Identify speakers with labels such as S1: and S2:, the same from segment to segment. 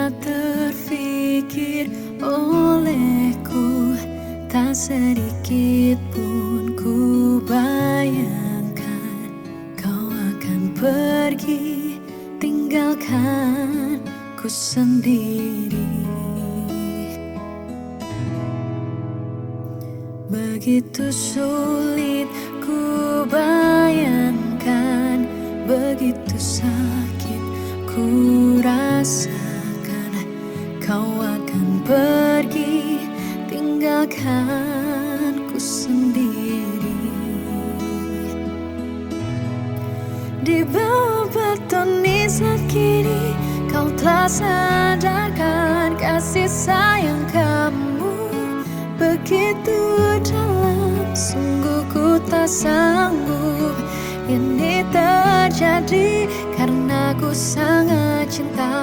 S1: pernah terfikir olehku, tak sedikit pun ku bayangkan kau akan pergi tinggalkan ku sendiri. Begitu sulit ku bayangkan, begitu sakit ku rasakan kau akan pergi tinggalkan ku sendiri. Di bawah batu nisan kini kau telah sadarkan kasih sayang kamu begitu dalam. Sungguh ku tak sanggup ini terjadi karena ku sangat cinta.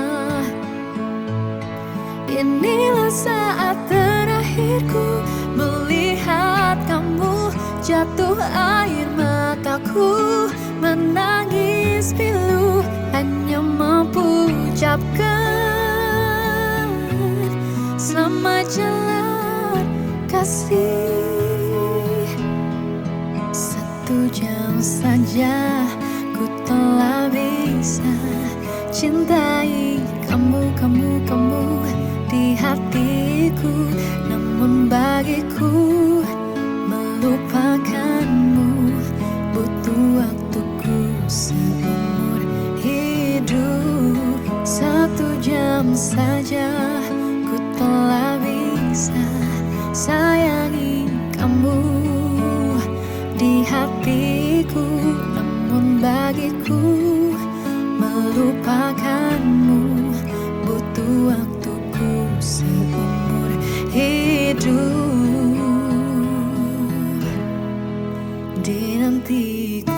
S1: Inilah saat terakhirku melihat kamu, jatuh air mataku menangis pilu, hanya mampu ucapkan selamat jalan kasih. 1 jam saja ku telah bisa cintai kamu di hatiku, namun bagiku melupakanmu butuh waktuku seumur hidup. 1 jam saja ku telah bisa sayangi kamu di hatiku, namun bagiku melupakanmu butuh waktuku seumur hidup. Dinantiku.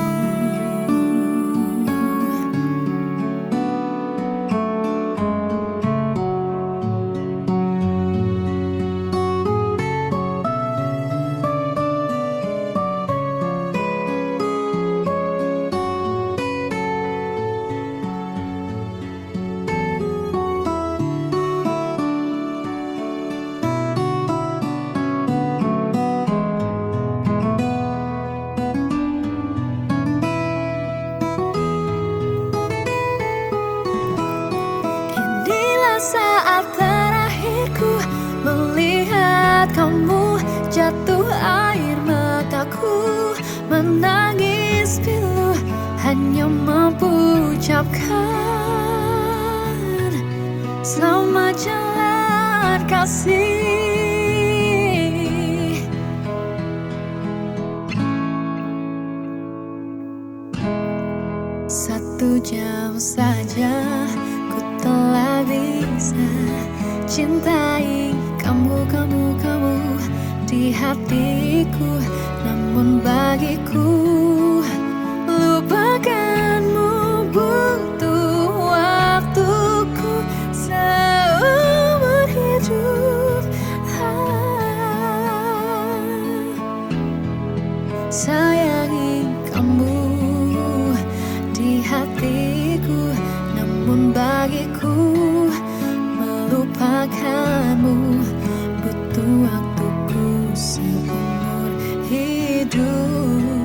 S1: Saat terakhirku melihat kamu, jatuh air mataku menangis pilu, hanya mampu ucapkan selamat jalan kasih. 1 jam saja ku telah bisa cintai kamu di hatiku, namun bagiku lupakanmu butuh waktuku seumur hidup. Sayangi kamu di hatiku, namun bagiku melupakanmu butuh waktuku seumur hidup.